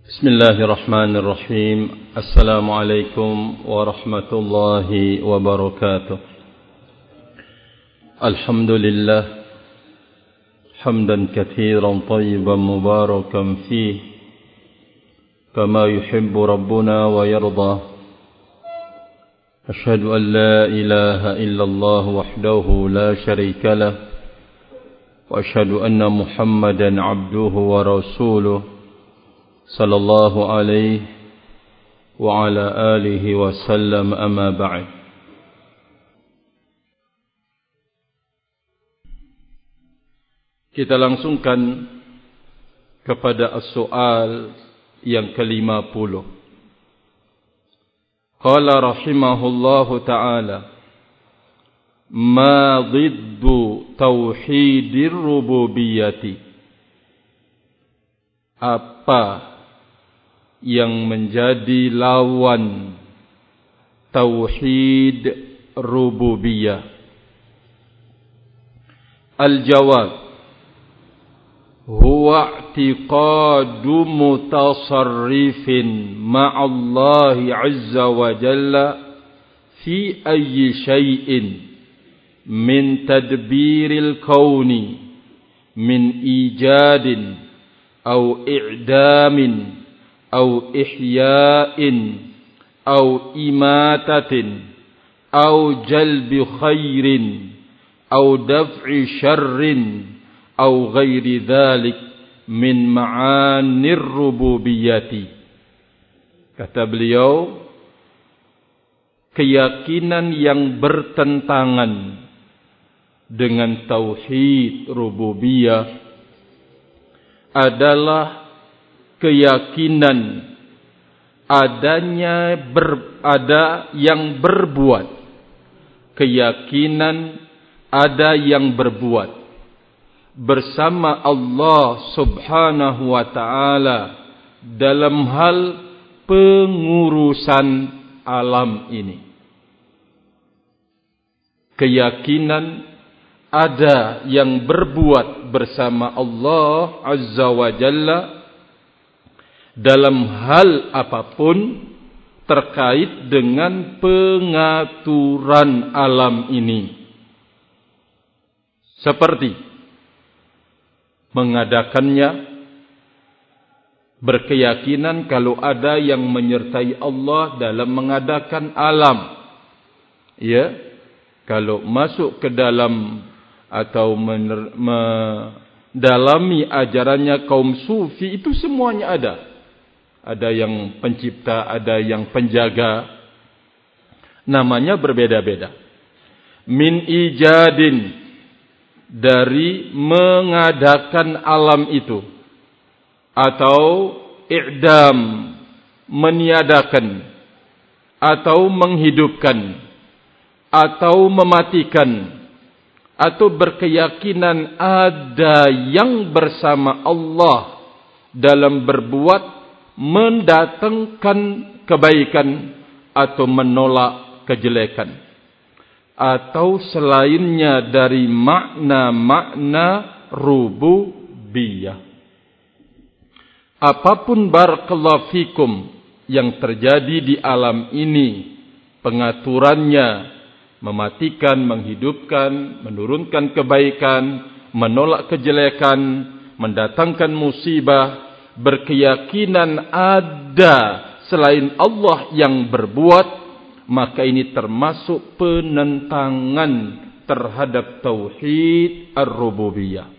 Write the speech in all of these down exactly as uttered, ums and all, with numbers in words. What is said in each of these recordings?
Bismillahirrahmanirrahim. Assalamualaikum warahmatullahi wabarakatuh. Alhamdulillah hamdan katsiran tayyiban mubarakan fih kama yuhibbu rabbuna wa yarda. Ashhadu an la ilaha illallah wahdahu la syarika lah wa ashhadu anna Muhammadan abduhu wa rasuluh sallallahu alaihi wa ala alihi wa sallam, amma ba'd. Kita langsungkan kepada as-soal yang kelima puluh. Qala rahimahullahu ta'ala, ma dhiddu tauhidir rububiyyati. Apa yang menjadi lawan tauhid rububiyah? Al-jawab, huwa i'tiqadu mutasarrifin ma'allahi azza wa jalla fi ayyi syai'in min tadbiril kauni min ijadin aw i'damin أو إحياء أو إماتة أو جلب خير أو دفع شر أو غير ذلك من معاني الربوبية. Kata beliau, keyakinan yang bertentangan dengan tauhid rububiyah adalah keyakinan adanya ber, ada yang berbuat, keyakinan ada yang berbuat bersama Allah subhanahu wa ta'ala dalam hal pengurusan alam ini. Keyakinan ada yang berbuat bersama Allah azza wa jalla dalam hal apapun terkait dengan pengaturan alam ini, seperti mengadakannya, berkeyakinan kalau ada yang menyertai Allah dalam mengadakan alam, ya, kalau masuk ke dalam atau mener, mendalami ajarannya kaum sufi, itu semuanya ada. Ada yang pencipta, ada yang penjaga. Namanya berbeda-beda. Min ijadin, dari mengadakan alam itu. Atau i'dam, meniadakan. Atau menghidupkan. Atau mematikan. Atau berkeyakinan ada yang bersama Allah dalam berbuat, mendatangkan kebaikan atau menolak kejelekan, atau selainnya dari makna-makna rububiyah. Apapun barakallahu fikum yang terjadi di alam ini, pengaturannya, mematikan, menghidupkan, menurunkan kebaikan, menolak kejelekan, mendatangkan musibah, berkeyakinan ada selain Allah yang berbuat, maka ini termasuk penentangan terhadap tauhid ar-rububiyah.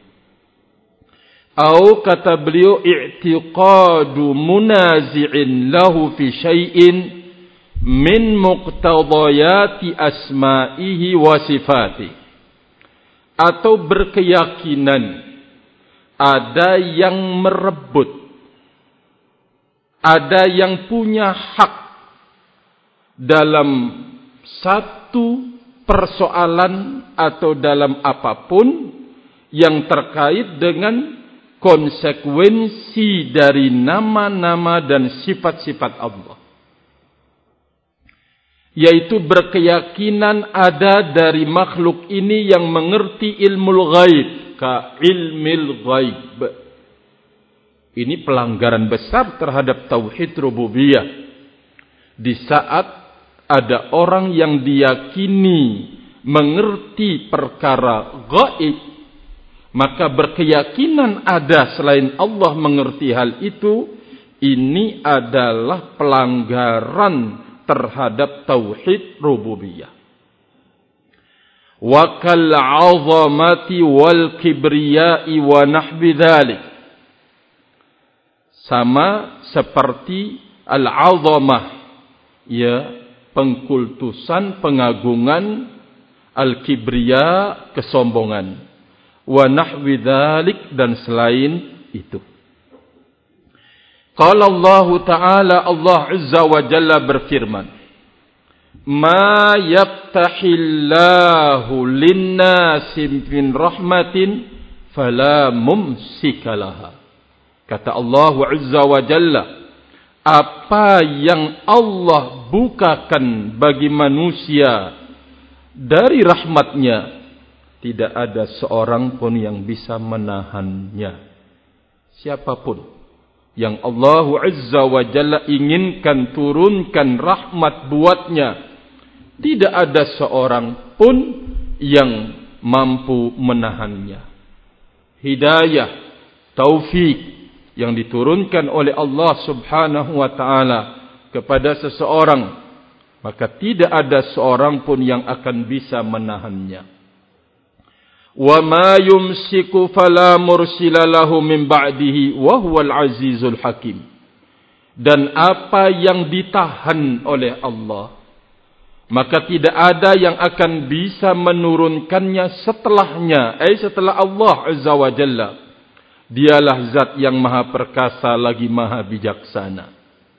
Atau kata beliau, i'tiqadu munazi'in lahu fi syai'in min muqtadayati asma'ihi wa sifatihi. Atau berkeyakinan ada yang merebut, ada yang punya hak dalam satu persoalan atau dalam apapun yang terkait dengan konsekuensi dari nama-nama dan sifat-sifat Allah. Yaitu berkeyakinan ada dari makhluk ini yang mengerti ilmu ghaib, ka ilmil ghaib. Ini pelanggaran besar terhadap tauhid rububiyah. Di saat ada orang yang diyakini mengerti perkara gaib, maka berkeyakinan ada selain Allah mengerti hal itu, ini adalah pelanggaran terhadap tauhid rububiyah. Wa kal 'azamati wal kibriya'i wa nahwi dzalik. Sama seperti al-'azamah, ya, pengkultusan, pengagungan, al-kibriya, kesombongan, wa nahwi dzalik, dan selain itu. Qala Allah Ta'ala, Allah Azza wa Jalla berfirman, ma yaftahillahu linnasi min rahmatin fala mumsikalaha. Kata Allah Azza wa Jalla, apa yang Allah bukakan bagi manusia dari rahmatnya, tidak ada seorang pun yang bisa menahannya. Siapapun yang Allah Azza wa Jalla inginkan turunkan rahmat buatnya, tidak ada seorang pun yang mampu menahannya. Hidayah, taufik yang diturunkan oleh Allah Subhanahu wa Ta'ala kepada seseorang, maka tidak ada seorang pun yang akan bisa menahannya. Wa ma yumsiku fala mursila lahu min ba'dihi wa huwal azizul hakim. Dan apa yang ditahan oleh Allah, maka tidak ada yang akan bisa menurunkannya setelahnya, eh setelah Allah Azza wa Jalla. Dialah zat yang maha perkasa lagi maha bijaksana.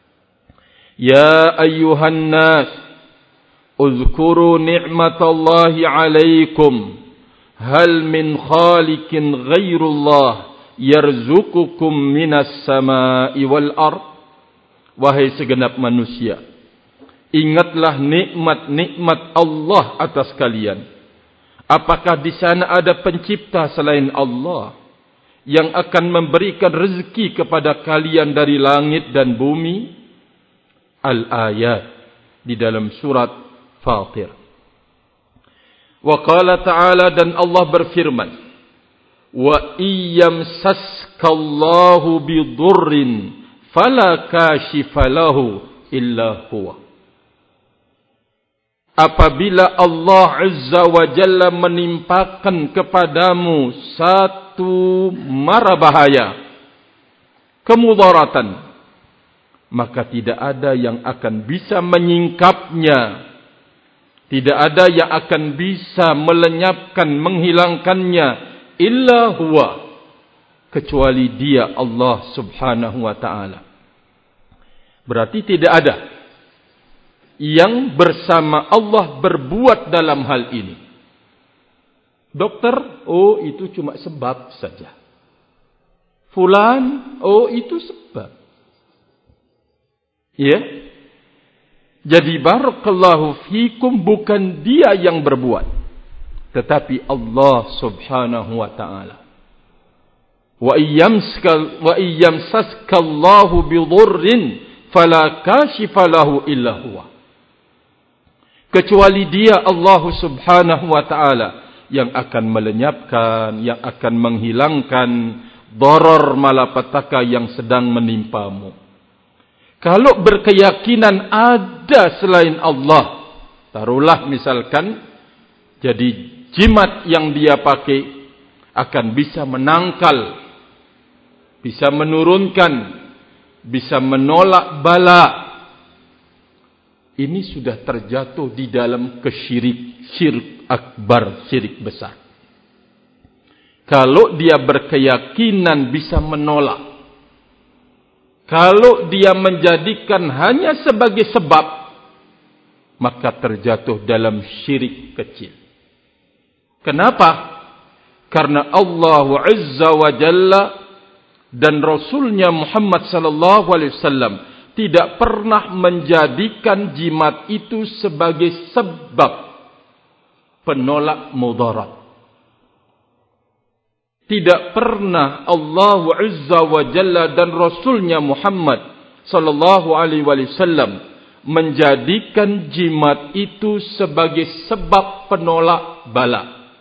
Ya ayyuhan nas, uzkuru ni'matallahi alaikum, hal min khaliqin ghairullah yarzuqukum minas samai wal ard. Wahai segenap manusia, ingatlah nikmat-nikmat Allah atas kalian. Apakah di sana ada pencipta selain Allah yang akan memberikan rezeki kepada kalian dari langit dan bumi? Al-ayat di dalam surat Fatir. Wa qala ta'ala, dan Allah berfirman, wa iyyamsaskallahu bidurrin fala kashifalahu illa huwa. Apabila Allah Azza wa Jalla menimpakan kepadamu satu mara bahaya, kemudaratan, maka tidak ada yang akan bisa menyingkapnya, tidak ada yang akan bisa melenyapkan, menghilangkannya, illa huwa, kecuali Dia, Allah Subhanahu wa Ta'ala. Berarti tidak ada yang bersama Allah berbuat dalam hal ini. Dokter, oh itu cuma sebab saja. Fulan, oh itu sebab. Ya. Jadi barakallahu fikum, bukan dia yang berbuat, tetapi Allah Subhanahu wa Ta'ala. Wa iyyamskal wa iyyamsaskallahu bidurrin fala kashifa lahu illa huwa. Kecuali Dia, Allah Subhanahu wa Ta'ala, yang akan melenyapkan, yang akan menghilangkan darar malapetaka yang sedang menimpamu. Kalau berkeyakinan ada selain Allah, taruhlah misalkan jadi jimat yang dia pakai akan bisa menangkal, bisa menurunkan, bisa menolak bala. Ini sudah terjatuh di dalam kesyirik, syirik akbar, syirik besar. Kalau dia berkeyakinan bisa menolak, kalau dia menjadikan hanya sebagai sebab, maka terjatuh dalam syirik kecil. Kenapa? Karena Allah Azza wa Jalla dan Rasulnya Muhammad sallallahu alaihi wasallam tidak pernah menjadikan jimat itu sebagai sebab penolak mudarat. tidak pernah Allah Azza wa Jalla dan Rasulnya Muhammad sallallahu alaihi wasallam menjadikan jimat itu sebagai sebab penolak bala.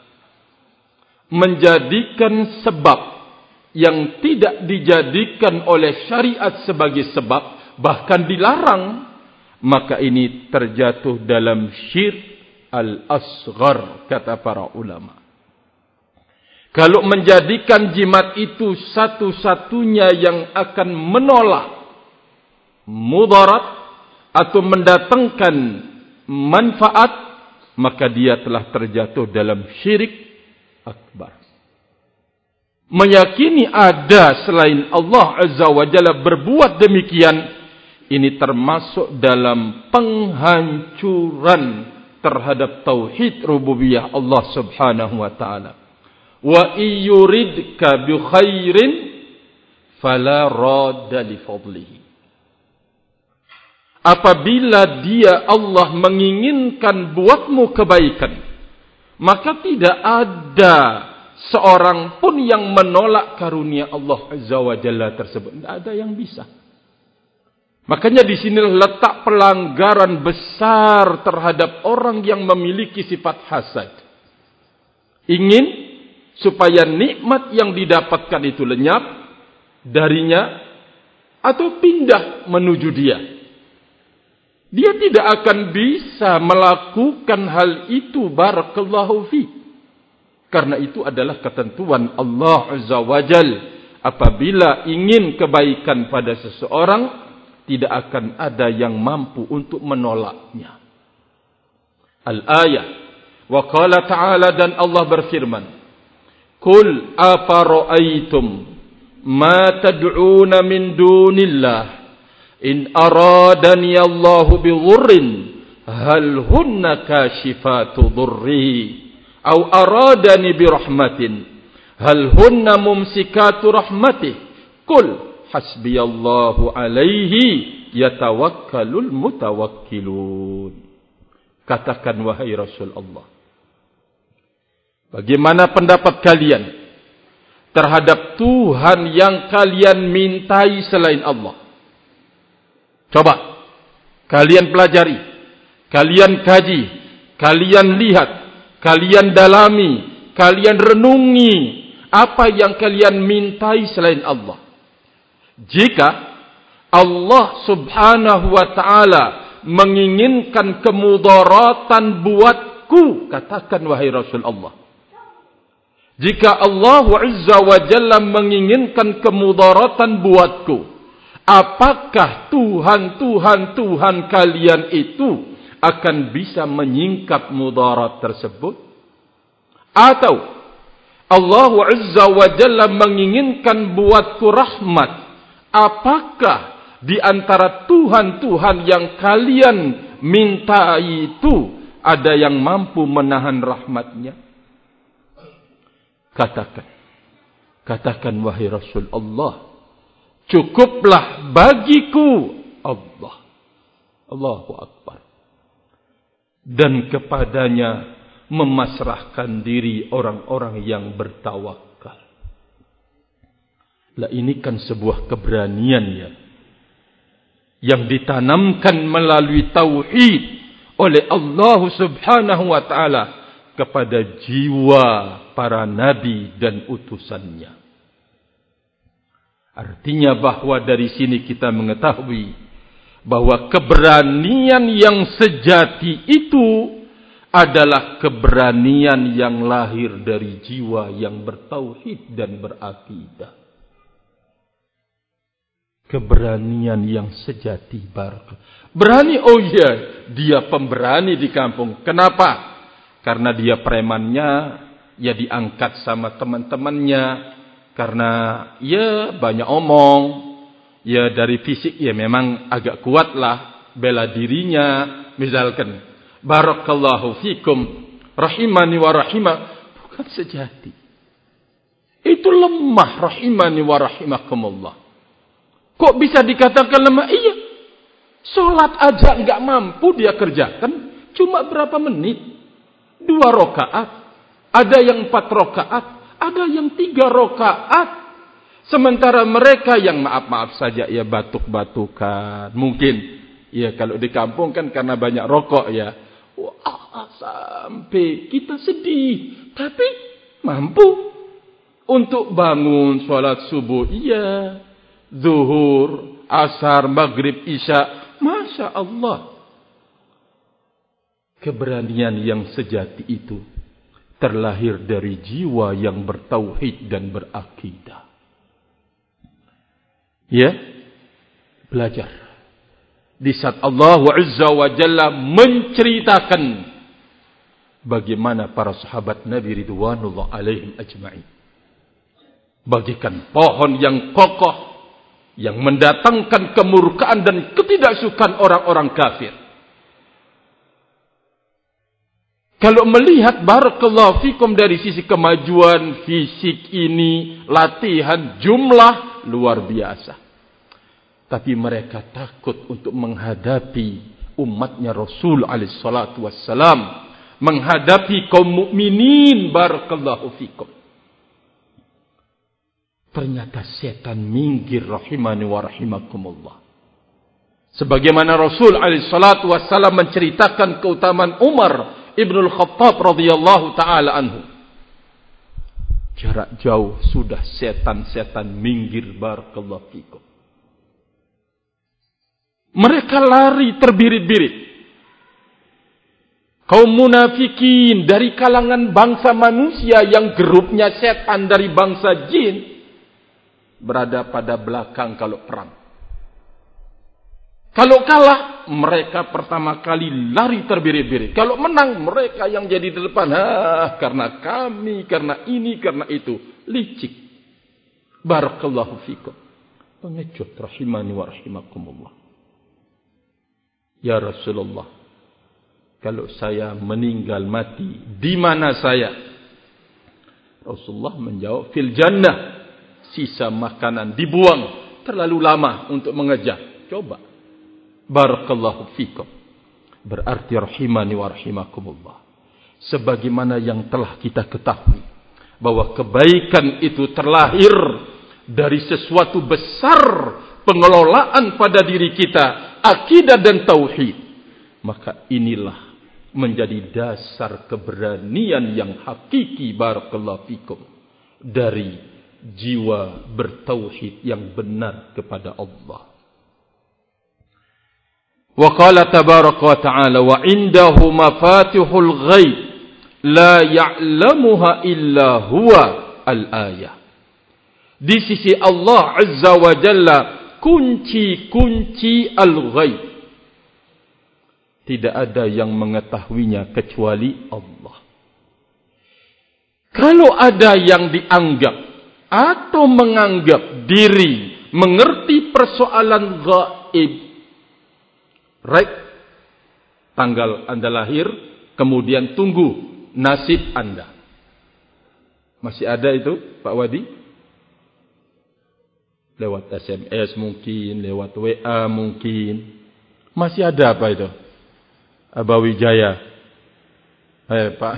Menjadikan sebab yang tidak dijadikan oleh syariat sebagai sebab, bahkan dilarang, maka ini terjatuh dalam syirk al-asghar, kata para ulama. Kalau menjadikan jimat itu satu-satunya yang akan menolak mudarat atau mendatangkan manfaat, maka dia telah terjatuh dalam syirik akbar. Meyakini ada selain Allah Azza wa Jalla berbuat demikian, ini termasuk dalam penghancuran terhadap tauhid rububiyah Allah Subhanahu wa taala. Wa iyuridka bi khairin fala radda li fadlihi. Apabila dia Allah menginginkan buatmu kebaikan, maka tidak ada seorang pun yang menolak karunia Allah Azza wa Jalla tersebut. Tidak ada yang bisa. Makanya di sini letak pelanggaran besar terhadap orang yang memiliki sifat hasad. Ingin supaya nikmat yang didapatkan itu lenyap darinya atau pindah menuju dia. Dia tidak akan bisa melakukan hal itu, barakallahu fi. Karena itu adalah ketentuan Allah Azza wa Jal. Apabila ingin kebaikan pada seseorang, tidak akan ada yang mampu untuk menolaknya. Al-ayah. Wa qala ta'ala, dan Allah berfirman, Qul afara'aytum ma tad'una min dunillah in aradani Allahu bi dhurrin hal hunna kashifatu dhurrihi aw aradani bi rahmatin hal hunna mumsikatu rahmatih qul hasbiyallahu alaihi yatawakkalul mutawakkilun. Katakan wahai Rasulullah, bagaimana pendapat kalian terhadap Tuhan yang kalian mintai selain Allah? Coba kalian pelajari, kalian kaji, kalian lihat, kalian dalami, kalian renungi apa yang kalian mintai selain Allah. Jika Allah Subhanahu wa taala menginginkan kemudaratan buatku, katakan wahai Rasulullah, jika Allah Azza wa Jalla menginginkan kemudaratan buatku, apakah Tuhan-Tuhan Tuhan kalian itu akan bisa menyingkap mudarat tersebut? Atau Allah Azza wa Jalla menginginkan buatku rahmat, apakah di antara Tuhan-Tuhan yang kalian minta itu ada yang mampu menahan rahmatnya? Katakan, katakan wahai Rasulullah, cukuplah bagiku Allah. Allahu Akbar. Dan kepadanya memasrahkan diri orang-orang yang bertawakal. Lah ini kan sebuah keberanian ya, yang ditanamkan melalui tauhid oleh Allah Subhanahu wa taala kepada jiwa para nabi dan utusannya. Artinya bahwa dari sini kita mengetahui bahwa keberanian yang sejati itu adalah keberanian yang lahir dari jiwa yang bertauhid dan berakidah. Keberanian yang sejati, barak. Berani, oh iya, dia pemberani di kampung. Kenapa? Karena dia premannya, ya diangkat sama teman-temannya. Karena ya banyak omong, ya dari fisik ya memang agak kuat lah bela dirinya. Misalkan, barakallahu fikum, rahimani wa rahimah, bukan sejati. Itu lemah, rahimani wa rahimakumullah. Kok bisa dikatakan lemah? Iya, sholat aja enggak mampu dia kerjakan, cuma berapa menit? Dua rakaat, ada yang empat rakaat, ada yang tiga rakaat. Sementara mereka yang maaf-maaf saja ya batuk-batukan. Mungkin ya kalau di kampung kan karena banyak rokok ya. Wah, sampai kita sedih. Tapi mampu untuk bangun sholat subuh. Iya. Zuhur, asar, maghrib, isya. Masya Allah. Keberanian yang sejati itu terlahir dari jiwa yang bertauhid dan berakidah. Ya, belajar. Di saat Allah Azza wa Jalla menceritakan bagaimana para sahabat Nabi Ridwanullah alaihim ajma'in. Bagikan pohon yang kokoh, yang mendatangkan kemurkaan dan ketidaksukaan orang-orang kafir. Kalau melihat barakallahu fikum dari sisi kemajuan fisik ini, latihan, jumlah, luar biasa. Tapi mereka takut untuk menghadapi umatnya Rasul alaihi salatu wassalam. Menghadapi kaum mukminin barakallahu fikum. Ternyata setan minggir rahimani wa rahimakumullah. Sebagaimana Rasul alaihi salatu wassalam menceritakan keutamaan Umar Ibnul Khattab radhiyallahu taala anhu. Jarak jauh sudah setan-setan minggir barakallahu fikum. Mereka lari terbirit-birit. Kaum munafikin dari kalangan bangsa manusia yang grupnya setan dari bangsa jin berada pada belakang kalau perang. Kalau kalah, mereka pertama kali lari terbirit-birit. Kalau menang, mereka yang jadi di depan. Ah, karena kami, karena ini, karena itu. Licik. Barakallahu fikum. Pengecut rahimani wa rahimakumullah. Ya Rasulullah, kalau saya meninggal mati, di mana saya? Rasulullah menjawab, fil jannah. Sisa makanan dibuang. Terlalu lama untuk mengejar. Coba. Barakallahu fikum. Berarti rahimani wa rahimakumullah. Sebagaimana yang telah kita ketahui. Bahwa kebaikan itu terlahir dari sesuatu besar pengelolaan pada diri kita. Akidah dan tauhid. Maka inilah menjadi dasar keberanian yang hakiki barakallahu fikum. Dari jiwa bertauhid yang benar kepada Allah. Wa qala tabaraka wa ta'ala wa indahu mafatihul ghaib la ya'lamuha illa huwa al-ayah. Di sisi Allah Azza wa Jalla kunci-kunci al-ghaib tidak ada yang mengetahuinya kecuali Allah. Kalau ada yang dianggap atau menganggap diri mengerti persoalan gaib, right, tanggal Anda lahir, kemudian tunggu nasib Anda. Masih ada itu, Pak Wadi? Lewat S M S mungkin, lewat W A mungkin. Masih ada apa itu? Abawijaya. Eh, Pak.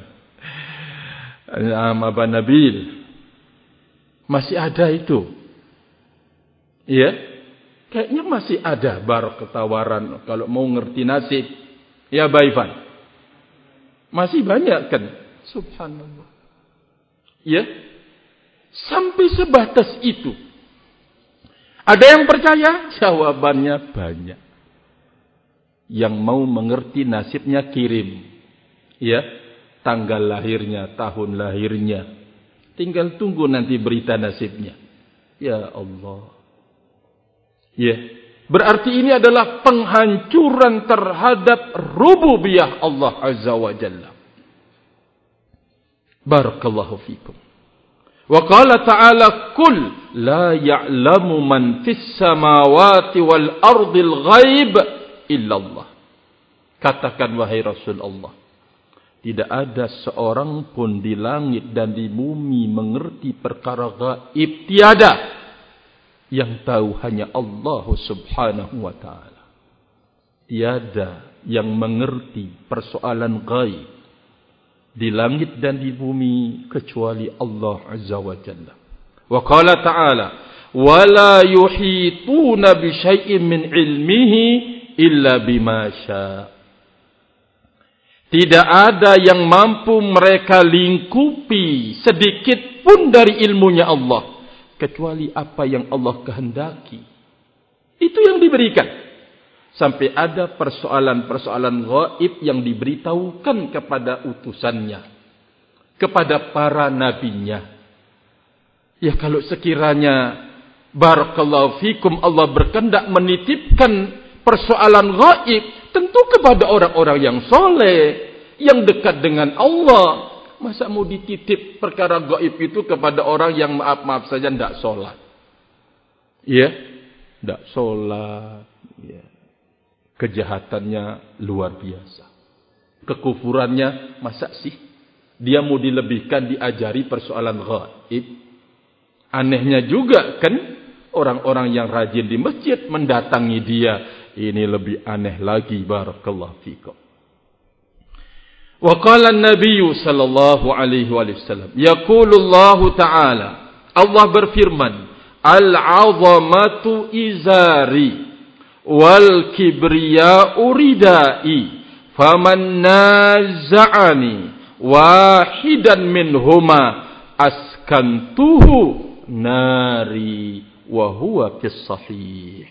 Aba Nabil. Masih ada itu. Iya? Kayaknya masih ada bar ketawaran kalau mau ngerti nasib. Ya Baifan. Masih banyak kan? Subhanallah. Ya. Sampai sebatas itu. Ada yang percaya? Jawabannya banyak. Yang mau mengerti nasibnya kirim. Ya. Tanggal lahirnya, tahun lahirnya. Tinggal tunggu nanti berita nasibnya. Ya Allah. Ya, berarti ini adalah penghancuran terhadap rububiyah Allah Azza wa Jalla. Barakallahu fikum. Wa qala ta'ala kul la ya'lamu man fis samawati wal ardil ghaib illa Allah. Katakan wahai Rasulullah, tidak ada seorang pun di langit dan di bumi mengerti perkara gaib, tiada. Yang tahu hanya Allah subhanahu wa ta'ala. Tiada yang mengerti persoalan gaib. di langit dan di bumi kecuali Allah Azza wa Jalla. Wa qala ta'ala, wa la yuhituna bi syai'in min ilmihi illa bima syaa. Tidak ada yang mampu mereka lingkupi sedikit pun dari ilmunya Allah kecuali apa yang Allah kehendaki. Itu yang diberikan. Sampai ada persoalan-persoalan gaib yang diberitahukan kepada utusannya, kepada para nabinya. Ya kalau sekiranya barakallahu fikum Allah berkehendak menitipkan persoalan gaib tentu kepada orang-orang yang soleh, yang dekat dengan Allah. Masa mau dititip perkara gaib itu kepada orang yang maaf-maaf saja tidak sholat? Ya, tidak sholat. Ya. Kejahatannya luar biasa. Kekufurannya masa sih dia mau dilebihkan diajari persoalan gaib? Anehnya juga kan orang-orang yang rajin di masjid mendatangi dia. Ini lebih aneh lagi. Barakallahu fikum. Wa qala an-nabiy sallallahu alaihi wasallam, yaqulullahu ta'ala, Allah berfirman, al-'azamatu izari wal kibriya'u ridai, faman naza'ani wahidan minhuma askantuhu nari wa huwa fis sahih.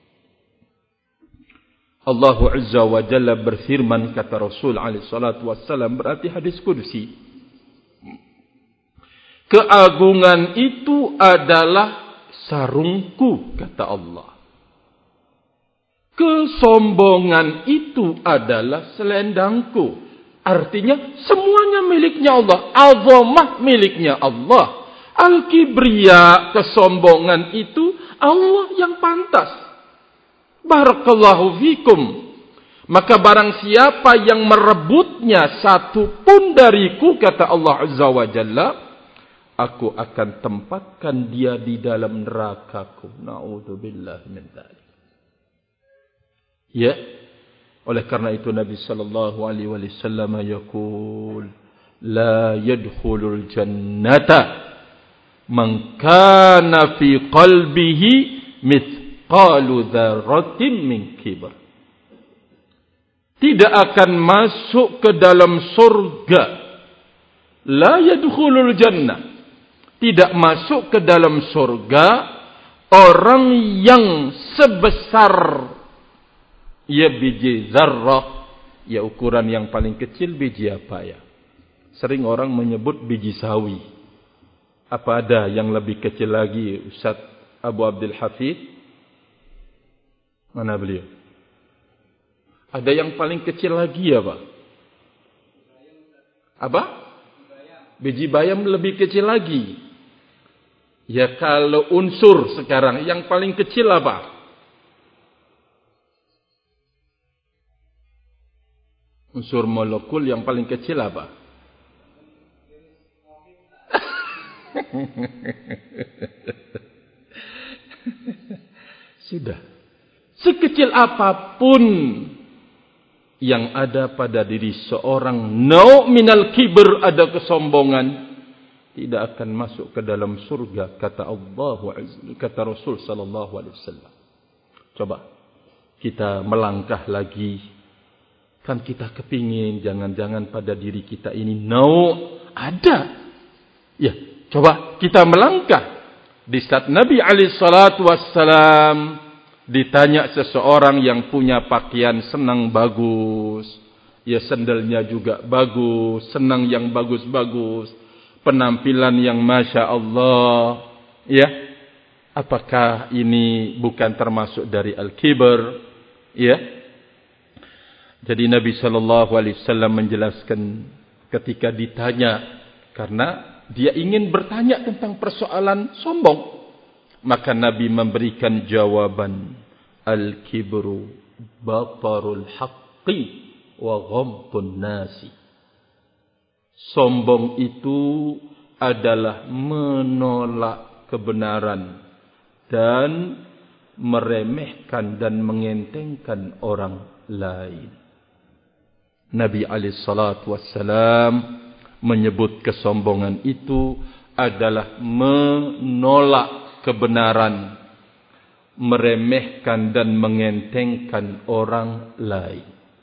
Allah Azza wa Jalla berfirman, kata Rasul alaihi salatu wassalam, berarti hadis qudsi, keagungan itu adalah sarungku, kata Allah. Kesombongan itu adalah selendangku. Artinya semuanya miliknya Allah. Azamah miliknya Allah. Al-kibriya, kesombongan itu Allah yang pantas. Barakallahu fikum. Maka barang siapa yang merebutnya satu pun dariku, kata Allah Azza wa Jalla, aku akan tempatkan dia di dalam nerakaku. Na'udzubillah min dzalik. Ya, oleh karena itu Nabi sallallahu alaihi wasallam yaqul, la yadkhulul jannata man kana fi qalbihi mithqalu dzarratin min kibr. Tidak akan masuk ke dalam surga. La yadkhulul jannah. Tidak masuk ke dalam surga orang yang sebesar, ya biji zarrah, ya ukuran yang paling kecil biji apa ya? Sering orang menyebut biji sawi. Apa ada yang lebih kecil lagi, Ustaz Abu Abdul Hafid? Mana beliau? Ada yang paling kecil lagi ya Pak? Apa? Biji bayam lebih kecil lagi. Ya kalau unsur sekarang yang paling kecil apa? Unsur molekul yang paling kecil apa? Sudah. Sekecil apapun yang ada pada diri seorang, nau minal kibr, ada kesombongan, tidak akan masuk ke dalam surga, kata Allah, kata Rasul sallallahu alaihi wasallam. Coba kita melangkah lagi. Kan kita kepingin jangan-jangan pada diri kita ini nau ada. Ya, coba kita melangkah. Di saat Nabi alaihi salatu wassalam ditanya seseorang yang punya pakaian senang bagus, ya sendalnya juga bagus, senang yang bagus-bagus, penampilan yang masya Allah, ya, apakah ini bukan termasuk dari al-kibr? Ya. Jadi Nabi sallallahu alaihi wasallam menjelaskan ketika ditanya, karena dia ingin bertanya tentang persoalan sombong, maka Nabi memberikan jawaban, al-kibru batarul haqqi wa ghamtun nasi. Sombong itu adalah menolak kebenaran dan meremehkan dan mengentengkan orang lain. Nabi alaihi salatu wassalam menyebut kesombongan itu adalah menolak kebenaran, meremehkan dan mengentengkan orang lain.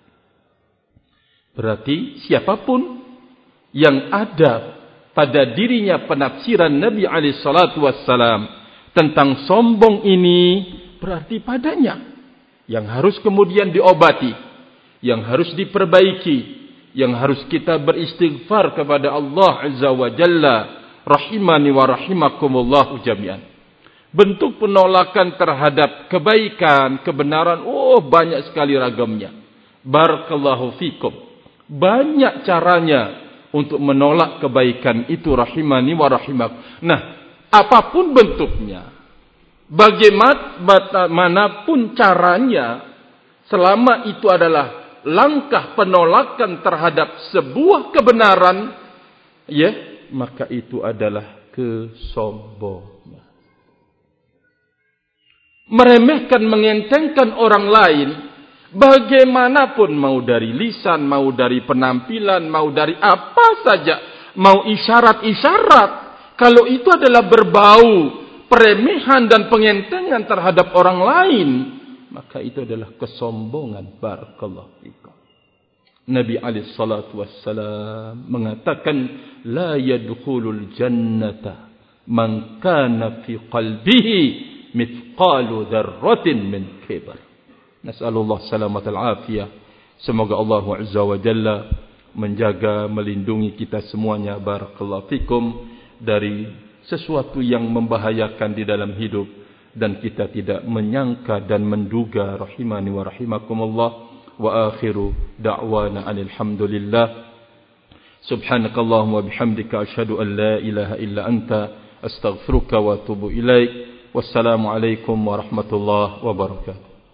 Berarti siapapun yang ada pada dirinya penafsiran Nabi alaihi salatu wassalam tentang sombong ini, berarti padanya yang harus kemudian diobati, yang harus diperbaiki, yang harus kita beristighfar kepada Allah Azza wa Jalla, rahimani wa rahimakumullah jami'an. Bentuk penolakan terhadap kebaikan, kebenaran, oh banyak sekali ragamnya. Barakallahu fikum. Banyak caranya untuk menolak kebaikan itu, rahimani wa rahimak. Nah, apapun bentuknya, bagaimanapun caranya, selama itu adalah langkah penolakan terhadap sebuah kebenaran, ya, maka itu adalah kesombongan. Meremehkan, mengentengkan orang lain, bagaimanapun, mau dari lisan, mau dari penampilan, mau dari apa saja, mau isyarat-isyarat, kalau itu adalah berbau peremehan dan pengentengan terhadap orang lain, maka itu adalah kesombongan. Barakallahu fikum. Nabi alaihi salatu wassalam mengatakan, la yadkhulul jannata man kana fi qalbihi mithqalu dzarratin min kibr. Nas'alullah salamatal afiyah. Semoga Allah Azza wa Jalla menjaga, melindungi kita semuanya, barakallahu fikum, dari sesuatu yang membahayakan di dalam hidup dan kita tidak menyangka dan menduga, rahimani wa rahimakumullah. Wa akhiru da'wana alhamdulillah. Subhanakallahumma bihamdika asyhadu an la ilaha illa anta astaghfiruka wa atubu ilaik. Wassalamu alaikum warahmatullahi wabarakatuh.